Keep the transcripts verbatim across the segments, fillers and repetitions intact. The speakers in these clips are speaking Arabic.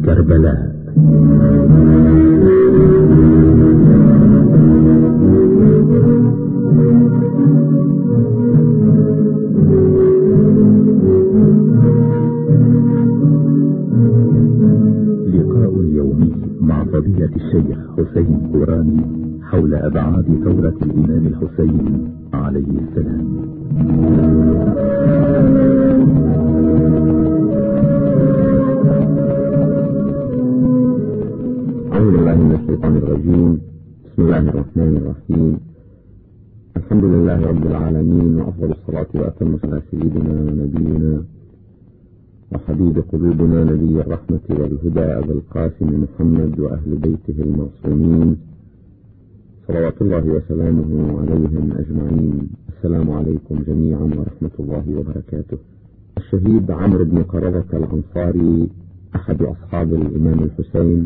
كربلاء. لقاء يومي مع فضيلة الشيخ حسين كوراني حول أبعاد ثورة الإمام الحسين عليه السلام. أعوذ بالله من الشيطان الرجيم. بسم الله الرحمن الرحيم. الحمد لله رب العالمين، وأفضل الصلاة وأتم على سيدنا ونبينا وحبيب قلوبنا نبي الرحمة والهدى أبي القاسم محمد وأهل بيته المعصومين صلوات الله وسلامه عليهم أجمعين. السلام عليكم جميعا ورحمة الله وبركاته. الشهيد عمرو بن قرظة الأنصاري أحد أصحاب الإمام الحسين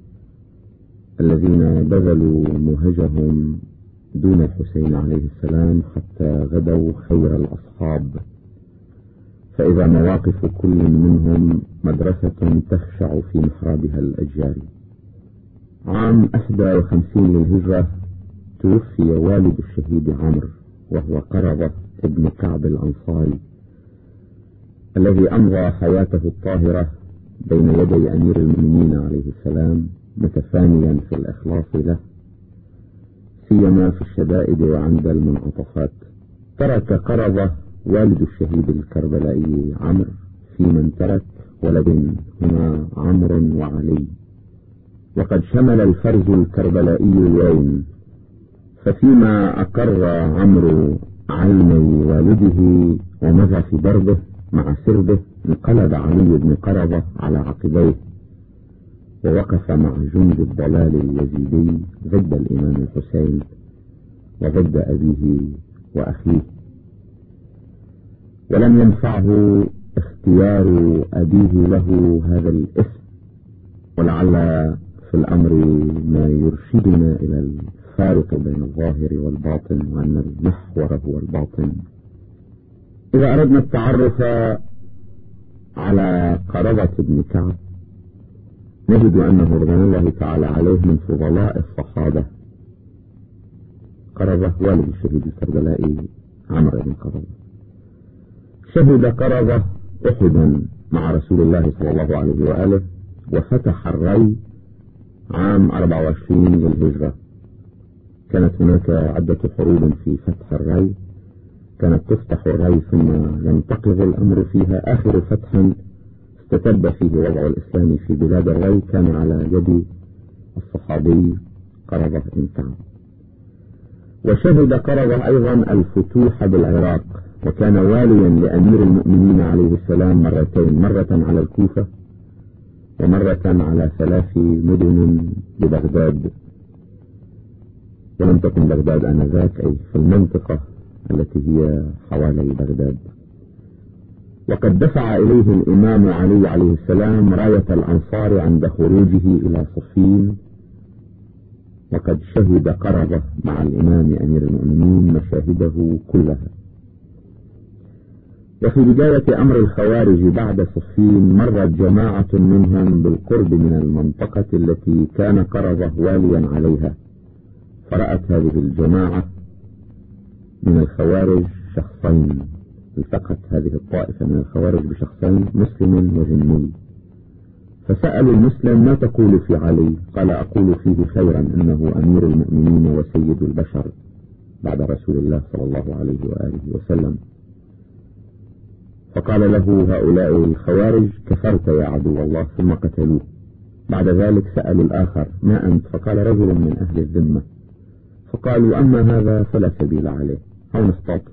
الذين بذلوا مهجهم دون الحسين عليه السلام حتى غدوا خير الأصحاب، فإذا مواقف كل منهم مدرسة تخشع في محرابها الأجيال. عام إحدى وخمسين للهجرة توفي والد الشهيد عمرو، وهو قرظة ابن كعب الأنصاري الذي أمضى حياته الطاهرة بين يدي أمير المؤمنين عليه السلام متفانيا في الإخلاص له، سيما في الشدائد وعند المنعطفات. ترك قرظة والد الشهيد الكربلائي عمرو في من ترك ولدين هما عمرو وعلي، وقد شمل الفرز الكربلائي اليوم، ففيما أقر عمرو عيني والده ومضى في دربه مع سربه، انقلب علي بن قرظة على عقبيه ووقف مع جند الضلال اليزيدي ضد الإمام الحسين وضد أبيه وأخيه، ولم ينفعه اختيار أبيه له هذا الاسم، ولعل في الأمر ما يرشدنا إلى الفارق بين الظاهر والباطن، وأن المحور هو الباطن. إذا أردنا التعرف على قرظة بن كعب نجد أنه رضوان الله تعالى عليه من فضلاء الصحابة. قرظة والد الشهيد الكربلائي عمرو بن قرظة. شهد قرظة أحدا مع رسول الله صلى الله عليه وآله، وفتح الري عام أربعة وعشرين للهجرة. كانت هناك عدة حروب في فتح الري، كانت تفتح الري ثم ينتقض الأمر فيها. آخر فتح استتب فيه وضع الإسلام في بلاد الري كان على يد الصحابي قرظة بن كعب. وشهد قرظة أيضا الفتوح بالعراق، وكان واليا لأمير المؤمنين عليه السلام مرتين، مرة على الكوفة ومرة على ثلاث مدن ببغداد، ولم تكن بغداد آنذاك أي في المنطقة التي هي حوالي بغداد. وقد دفع إليه الإمام علي عليه السلام راية الأنصار عند خروجه إلى صفين، وقد شهد قرظة مع الإمام أمير المؤمنين مشاهده كلها. وفي بداية أمر الخوارج بعد صفين مرت جماعة منهم بالقرب من المنطقة التي كان قرظة واليا عليها، فرأت هذه الجماعة من الخوارج شخصين. التقت هذه الطائفة من الخوارج بشخصين، مسلم وذمي، فسألوا المسلم: ما تقول في علي؟ قال: أقول فيه خيرا، إنه أمير المؤمنين وسيد البشر بعد رسول الله صلى الله عليه وآله وسلم. فقال له هؤلاء الخوارج: كفرت يا عدو الله، ثم قتلوه. بعد ذلك سألوا الآخر: ما أنت؟ فقال: رجل من أهل الذمة. فقالوا: أما هذا فلا سبيل عليه، أو نصطاد.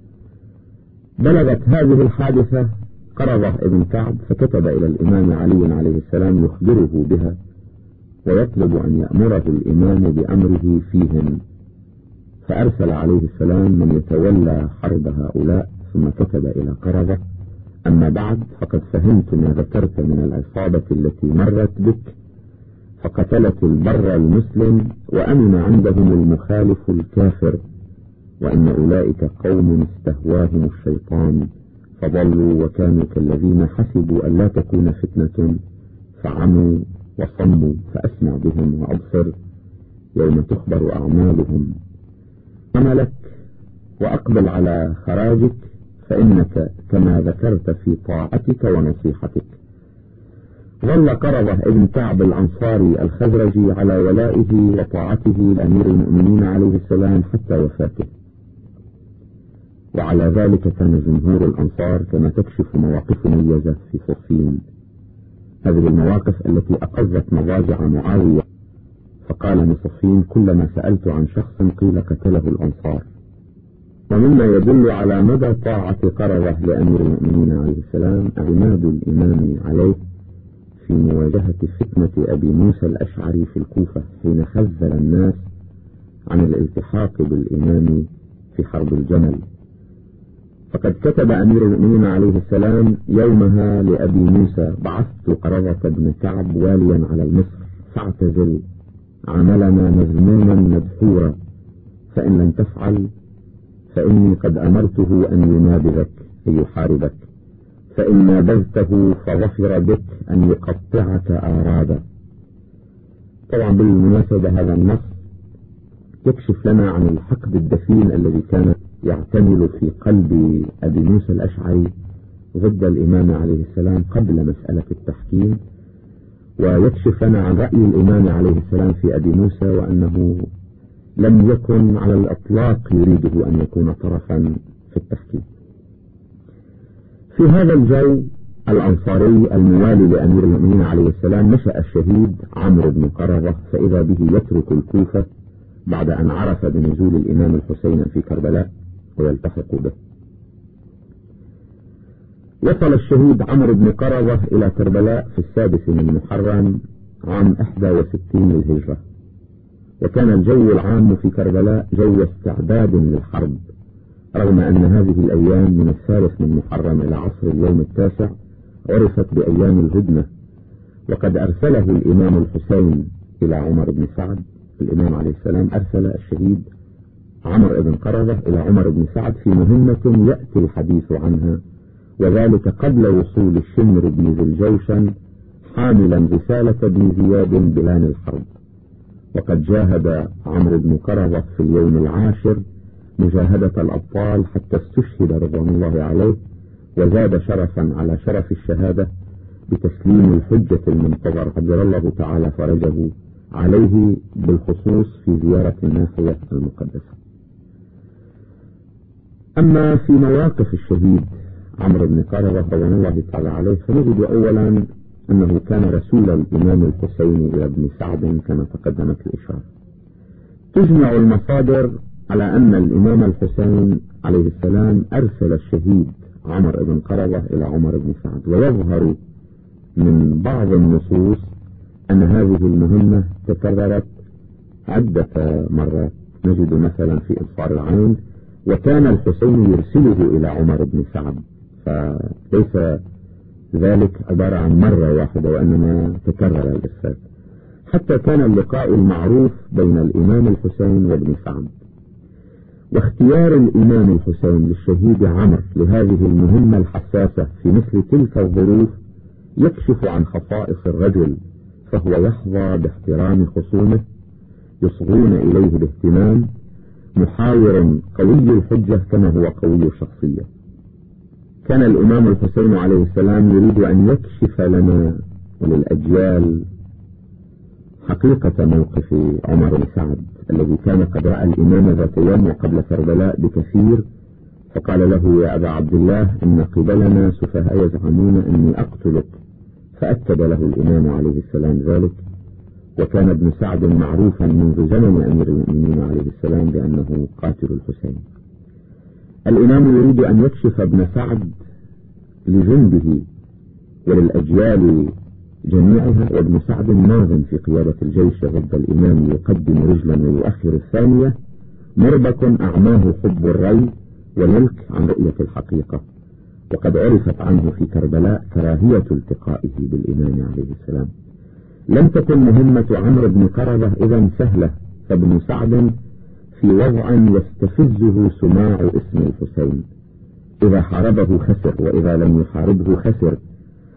بلغت هذه الحادثة قرظة ابن كعب، فكتب إلى الإمام علي عليه السلام يخبره بها ويطلب أن يأمره الإمام بأمره فيهم. فأرسل عليه السلام من يتولى حرب هؤلاء، ثم كتب إلى قرظة: أما بعد، فقد فهمت ما ذكرت من العصابة التي مرت بك، فقتلت البر المسلم وأمن عندهم المخالف الكافر، وإن أولئك قوم استهواهم الشيطان فضلوا وكانوا كالذين حسبوا أن لا تكون فتنة فعموا وصموا فأسمع بهم وأبصر يوم تخبر أعمالهم. عملك وأقبل على خراجك، فإنك كما ذكرت في طاعتك ونصيحتك. ظل قرظة ابن كعب الأنصاري الخزرجي على ولائه وطاعته لأمير المؤمنين عليه السلام حتى وفاته، وعلى ذلك كان جمهور الأنصار كما تكشف مواقف مميزة في صفين. هذه المواقف التي أقضت مضاجع معاوية، فقال لصفين: كلما سألت عن شخص قيل قتله الأنصار. ومما يدل على مدى طاعة قرظة لأمير المؤمنين عليه السلام اعتماد الإمام عليه في مواجهة فتنة أبي موسى الأشعري في الكوفة حين خذل الناس عن الالتحاق بالإمام في حرب الجمل. فقد كتب أمير المؤمنين عليه السلام يومها لأبي موسى: بعثت قرظة بن كعب واليا على المصر، فاعتزل عملنا مذموما مدحورا، فإن لم تفعل فإني قد أمرته أن ينابذك أن يحاربك، فإن نابذته فظفر بك أن يقطعك آرادا. طبعا بالمناسبة هذا النص يكشف لنا عن الحقد الدفين الذي كان يعتمل في قلب أبي موسى الأشعري ضد الإمام عليه السلام قبل مسألة التحكيم، ويكشف لنا عن رأي الإمام عليه السلام في أبي موسى، وأنه لم يكن على الإطلاق يريده أن يكون طرفا في التحكيم. في هذا الجو الأنصاري الموالي لأمير المؤمنين عليه السلام نشأ الشهيد عمرو بن قرظة، فإذا به يترك الكوفة بعد أن عرف بنزول الإمام الحسين في كربلاء ويلتحق به. وصل الشهيد عمرو بن قرظة إلى كربلاء في السادس من محرم عام إحدى وستين للهجرة، وكان الجو العام في كربلاء جو استعداد للحرب، رغم أن هذه الأيام من الثالث من محرم إلى عصر اليوم التاسع عرفت بأيام الهدنة. وقد أرسله الإمام الحسين إلى عمر بن سعد. الإمام عليه السلام أرسل الشهيد عمرو بن قرظة إلى عمر بن سعد في مهمة يأتي الحديث عنها، وذلك قبل وصول الشمر بن ذي الجوشن حاملا رسالة ابن زياد بلان الحرب. وقد جاهد عمرو بن قرظة في اليوم العاشر مجاهدة الأبطال حتى استشهد رضوان الله عليه، وزاد شرفا على شرف الشهادة بتسليم الحجة المنتظر عجل الله تعالى فرجه عليه، بالخصوص في زيارة الناحية المقدسة. أما في مواقف الشهيد عمرو بن قرظة رضوان الله تعالى عليه، فنجد أولا أنه كان رسول الإمام الحسين إلى ابن سعد كما تقدمت الإشارة. تجمع المصادر على أن الإمام الحسين عليه السلام أرسل الشهيد عمرو بن قرظة إلى عمر بن سعد، ويظهر من بعض النصوص أن هذه المهمة تكررت عدة مرات. نجد مثلا في إبصار العين: وكان الحسين يرسله إلى عمر بن سعد، فليس ذلك عبارة عن مرة واحدة، وإنما تكرر الإرسال. حتى كان اللقاء المعروف بين الإمام الحسين وابن سعد. واختيار الإمام الحسين للشهيد عمرو لهذه المهمة الحساسة في مثل تلك الظروف يكشف عن خصائص الرجل، فهو يحظى باحترام خصومه، يصغون إليه باهتمام، محاور قوي الحجة كما هو قوي الشخصية. كان الإمام الحسين عليه السلام يريد أن يكشف لنا وللأجيال حقيقة موقف عمر بن سعد الذي كان قد رأى الإمام ذات يوم وقبل كربلاء بكثير، فقال له: يا أبا عبد الله، إن قبلنا سفهاء يزعمون أني أقتلك، فأكد له الإمام عليه السلام ذلك. وكان ابن سعد معروفا منذ زمن أمير المؤمنين عليه السلام بأنه قاتل الحسين. الإمام يريد أن يكشف ابن سعد لجنده وللأجيال جميعها، وابن سعد ناظم في قيادة الجيش ضد الإمام، يقدم رجلا ويؤخر الثانية، مربك أعماه حب الري وملك عن رؤية الحقيقة. وقد عرفت عنه في كربلاء كراهية التقائه بالإمام عليه السلام. لم تكن مهمة عمرو بن قرظة إذن سهلة، فابن سعد في وضع يستفزه سماع اسم الحسين. إذا حاربه خسر، وإذا لم يحاربه خسر،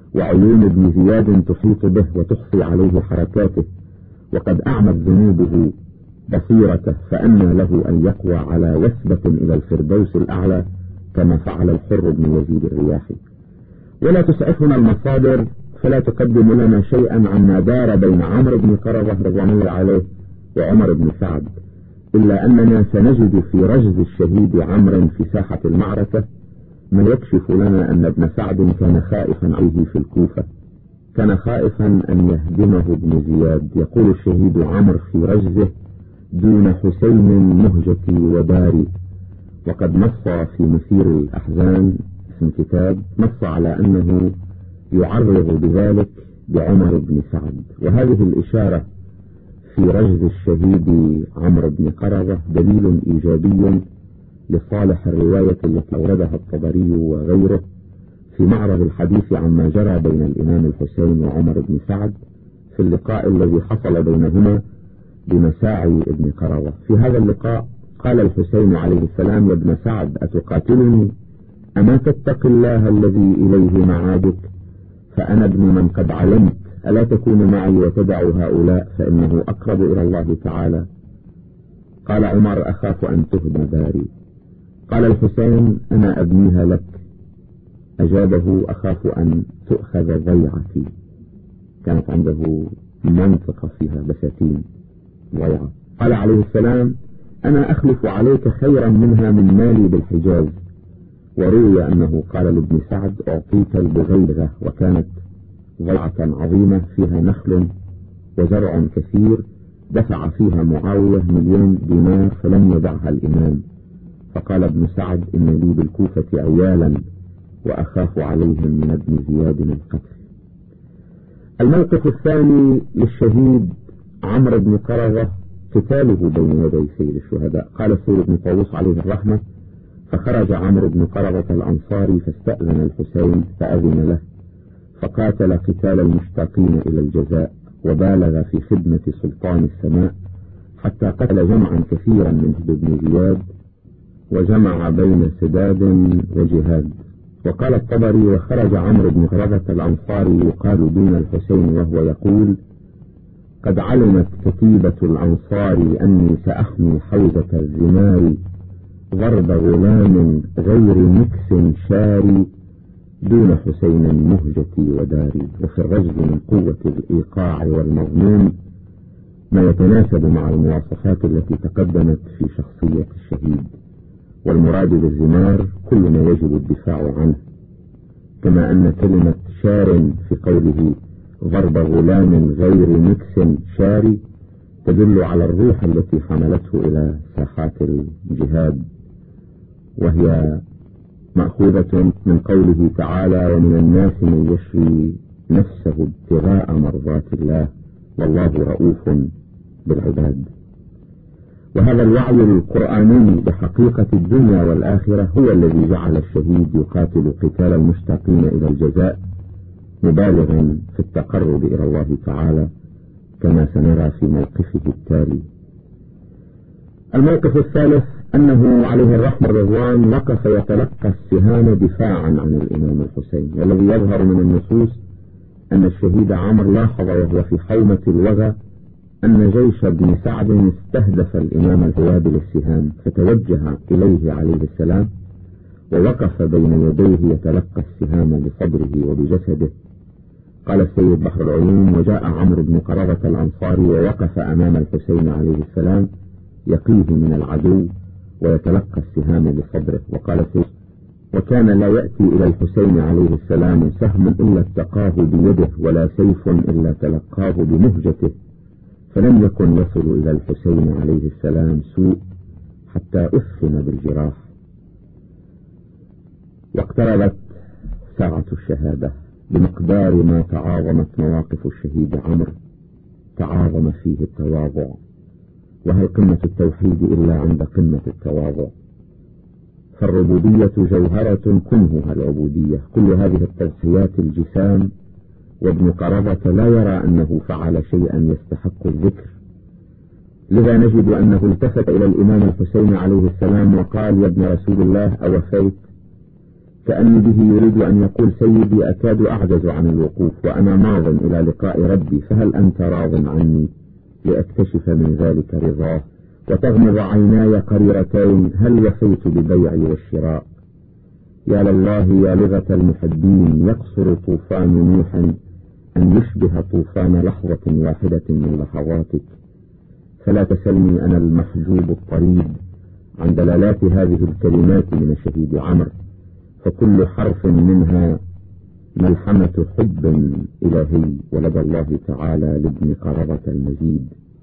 وعيون ابن زياد تحيط به وتخفي عليه حركاته، وقد أعمت ذنوبه بصيرته، فأنى له أن يقوى على وثبة إلى الفردوس الأعلى كما فعل الحر بن يزيد الرياحي. ولا تسعفنا المصادر فلا تقدم لنا شيئا عما دار بين عمرو بن قرظة رضوان الله عليه وعمر بن سعد، إلا أننا سنجد في رجز الشهيد عمرو في ساحة المعركة ما يكشف لنا أن ابن سعد كان خائفا عليه في الكوفة، كان خائفا أن يهدمه ابن زياد. يقول الشهيد عمرو في رجزه: دون حسين مهجتي وداري. وقد نص في مثير الأحزان اسم كتاب نص على أنه يعرض بذلك بعمر بن سعد. وهذه الإشارة في رجز الشهيد عمرو بن قرظة دليل إيجابي لصالح الرواية التي أوردها الطبري وغيره في معرض الحديث عما جرى بين الإمام الحسين وعمر بن سعد في اللقاء الذي حصل بينهما بمساعي ابن قرظة. في هذا اللقاء قال الحسين عليه السلام: يا ابن سعد، أتقاتلني؟ أما تتق الله الذي إليه معادك؟ فأنا ابن من قد علمت، ألا تكون معي وتدع هؤلاء فإنه أقرب إلى الله تعالى؟ قال عمر: أخاف أن تهدم داري. قال الحسين: أنا أبنيها لك. أجابه: أخاف أن تؤخذ ضيعتي. كانت عنده منطقة فيها بساتين ضيعة. قال عليه السلام: أنا أخلف عليك خيرا منها من مالي بالحجاز. وروي أنه قال لابن سعد: أعطيك البغيرة، وكانت ضيعة عظيمة فيها نخل وزرع كثير، دفع فيها معاوية مليون دينار فلم يدعها الإمام. فقال ابن سعد: إن لي بالكوفة عيالا وأخاف عليهم من ابن زياد القتل. الموقف الثاني للشهيد عمرو بن قرظة قتاله بين يدي سيد الشهداء. قال السيد بن طاووس عليه الرحمة: فخرج عمرو بن قرظة الأنصاري فاستأذن الحسين فأذن له، فقاتل قتال المشتاقين إلى الجزاء، وبالغ في خدمة سلطان السماء حتى قتل جمعا كثيرا من ابن زياد، وجمع بين سداد وجهاد. وقال الطبري: وخرج عمرو بن قرظة الأنصاري يقال دون الحسين وهو يقول: قد علمت كتيبة الأنصار أني سأحمي حوزة الزمار، ضرب غلام غير مكس شاري، دون حسين مهجتي وداري. وفي الرجل من قوة الإيقاع والمضمون ما يتناسب مع المواصفات التي تقدمت في شخصية الشهيد. والمراد بالزمار كل ما يجب الدفاع عنه، كما أن كلمة شار في قوله ضرب غلام غير مكس شاري تدل على الروح التي حملته إلى ساحات الجهاد، وهي مأخوذة من قوله تعالى: ومن الناس من يشري نفسه ابتغاء مرضات الله والله رؤوف بالعباد. وهذا الوعي القرآني بحقيقة الدنيا والآخرة هو الذي جعل الشهيد يقاتل قتال المشتاقين إلى الجزاء، مبالغا في التقرب إلى الله تعالى، كما سنرى في موقفه التالي. الموقف الثالث أنه عليه الرحمة والرضوان وقف يتلقى السهام دفاعا عن الإمام الحسين. والذي يظهر من النصوص أن الشهيد عمرو لاحظ وهو في حومة الوغى أن جيش ابن سعد استهدف الإمام الحواب للسهام، فتوجه إليه عليه السلام ووقف بين يديه يتلقى السهام بصدره وبجسده. قال السيد بحر العلوم: وجاء عمرو بن قرظة الأنصاري ووقف أمام الحسين عليه السلام يقيه من العدو ويتلقى السهام بصدره. وقال السيد: وكان لا يأتي إلى الحسين عليه السلام سهم إلا اتقاه بيده، ولا سيف إلا تلقاه بمهجته، فلم يكن يصل إلى الحسين عليه السلام سوء حتى أثخن بالجراح. واقتربت ساعة الشهادة بمقدار ما تعاظمت مواقف الشهيد عمرو، تعاظم فيه التواضع. وهل قمة التوحيد إلا عند قمة التواضع؟ فالربوبية جوهرة كنهها العبودية. كل هذه التضحيات الجسام، وابن قرظة لا يرى أنه فعل شيئا يستحق الذكر. لذا نجد أنه التفت إلى الإمام الحسين عليه السلام وقال: يا ابن رسول الله، أوفيت؟ كأني به يريد أن يقول سيدي أكاد أعجز عن الوقوف وأنا ماض إلى لقاء ربي، فهل أنت راض عني لأكتشف من ذلك رضاه؟ وتغمض عيناي قريرتين، هل وفيت ببيعي والشراء؟ يا لله يا لغة المحبين، يقصر طوفان نوح أن يشبه طوفان لحظة واحدة من لحظاتك، فلا تسلني أنا المحجوب الطريد عن دلالات هذه الكلمات من الشهيد عمرو، فكل حرف منها ملحمة حب إلهي، ولدى الله تعالى لابن قرظة المزيد.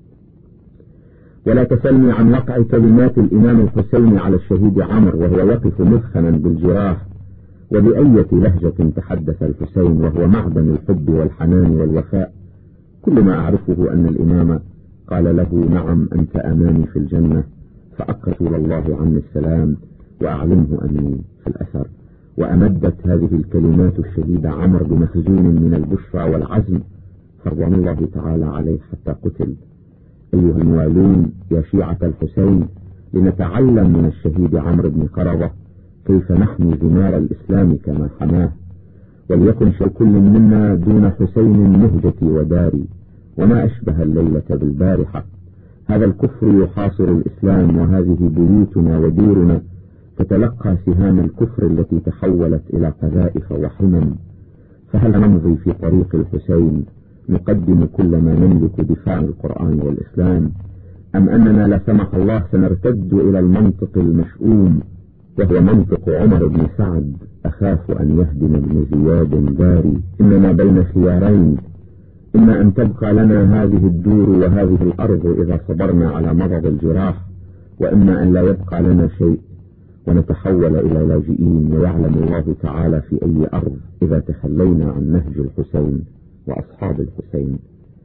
ولا تسلني عن وقع كلمات الإمام الحسين على الشهيد عمرو وهو يقف مثخنا بالجراح، وبأية لهجة تحدث الحسين وهو معدن الحب والحنان والوفاء. كل ما أعرفه أن الإمام قال له نعم أنت أمامي في الجنة، فأقرأ الله عني السلام وأعلمه أني في الأثر. وأمدت هذه الكلمات الشهيد عمرو بمخزون من البشرى والعزم فرضوان الله تعالى عليه حتى قتل. أيها الموالون يا شيعة الحسين، لنتعلم من الشهيد عمرو بن قرظة كيف نحمي ثمار الإسلام كما حماه، وليكن شر كل منا دون حسين مهجتي وداري، وما أشبه الليلة بالبارحة. هذا الكفر يحاصر الإسلام وهذه بيوتنا ودورنا تتلقى سهام الكفر التي تحولت إلى قذائف وحمم، فهل نمضي في طريق الحسين نقدم كل ما نملك دفاع القرآن والإسلام، أم أننا لا سمح الله سنرتد إلى المنطق المشؤوم وهو منطق عمر بن سعد أخاف أن يهدم ابن زياد داري؟ إننا بين خيارين، إما أن تبقى لنا هذه الدور وهذه الأرض إذا صبرنا على مرض الجراح، وإما أن لا يبقى لنا شيء ونتحول إلى لاجئين، ويعلم الله تعالى في أي أرض إذا تخلينا عن نهج الحسين وأصحاب الحسين.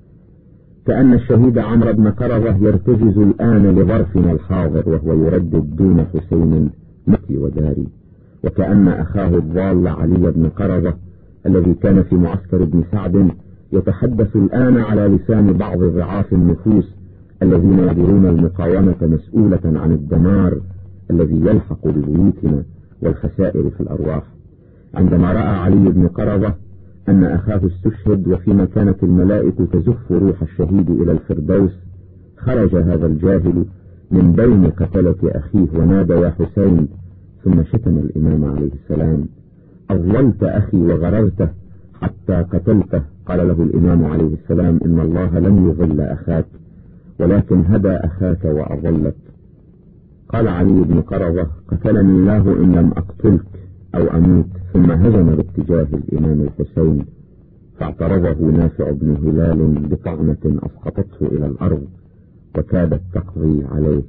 كأن الشهيد عمرو بن قرظة يرتجز الآن لظرفنا الحاضر وهو يردد دون حسين مكي وداري، وكأن أخاه الضال علي بن قرظة الذي كان في معسكر ابن سعد يتحدث الآن على لسان بعض ضعاف النفوس الذين يدرون المقاومة مسؤولة عن الدمار الذي يلحق ببيوتنا والخسائر في الأرواح. عندما رأى علي بن قرظة أن أخاه استشهد وفيما كانت الملائكة تزف روح الشهيد إلى الفردوس، خرج هذا الجاهل من بين قتلة أخيه ونادى يا حسين، ثم شتم الإمام عليه السلام. أضللت أخي وغررته حتى قتلته. قال له الإمام عليه السلام إن الله لم يضل أخاك ولكن هدى أخاك وأضلك. قال علي بن قرظة قتلني الله إن لم أقتلك أو أموت، ثم هجم باتجاه الإمام الحسين فاعترضه نافع بن هلال بطعنة أسقطته إلى الأرض وكادت تقضي عليه.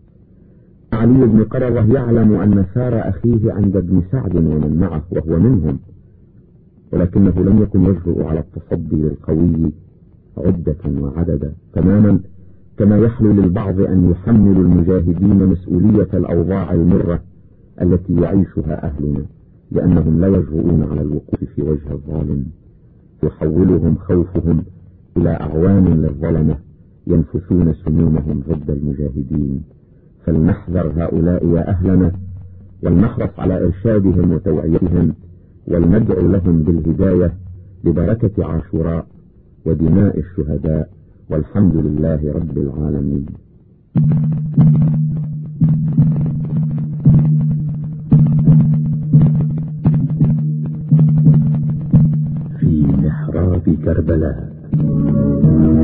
علي بن قرظة يعلم أن ثار أخيه عند ابن سعد ومن معه وهو منهم، ولكنه لم يكن يجرؤ على التصدي للقوي عدة وعددا، تماما كما يحلو للبعض أن يحمل المجاهدين مسؤولية الأوضاع المرة التي يعيشها أهلنا، لأنهم لا يجرؤون على الوقوف في وجه الظالم. يحولهم خوفهم إلى أعوان للظلمة ينفثون سمومهم ضد المجاهدين. فلنحذر هؤلاء يا أهلنا، ولنحرص على إرشادهم وتوعيتهم، ولندعو لهم بالهداية ببركة عاشوراء ودماء الشهداء، والحمد لله رب العالمين. في محراب كربلاء.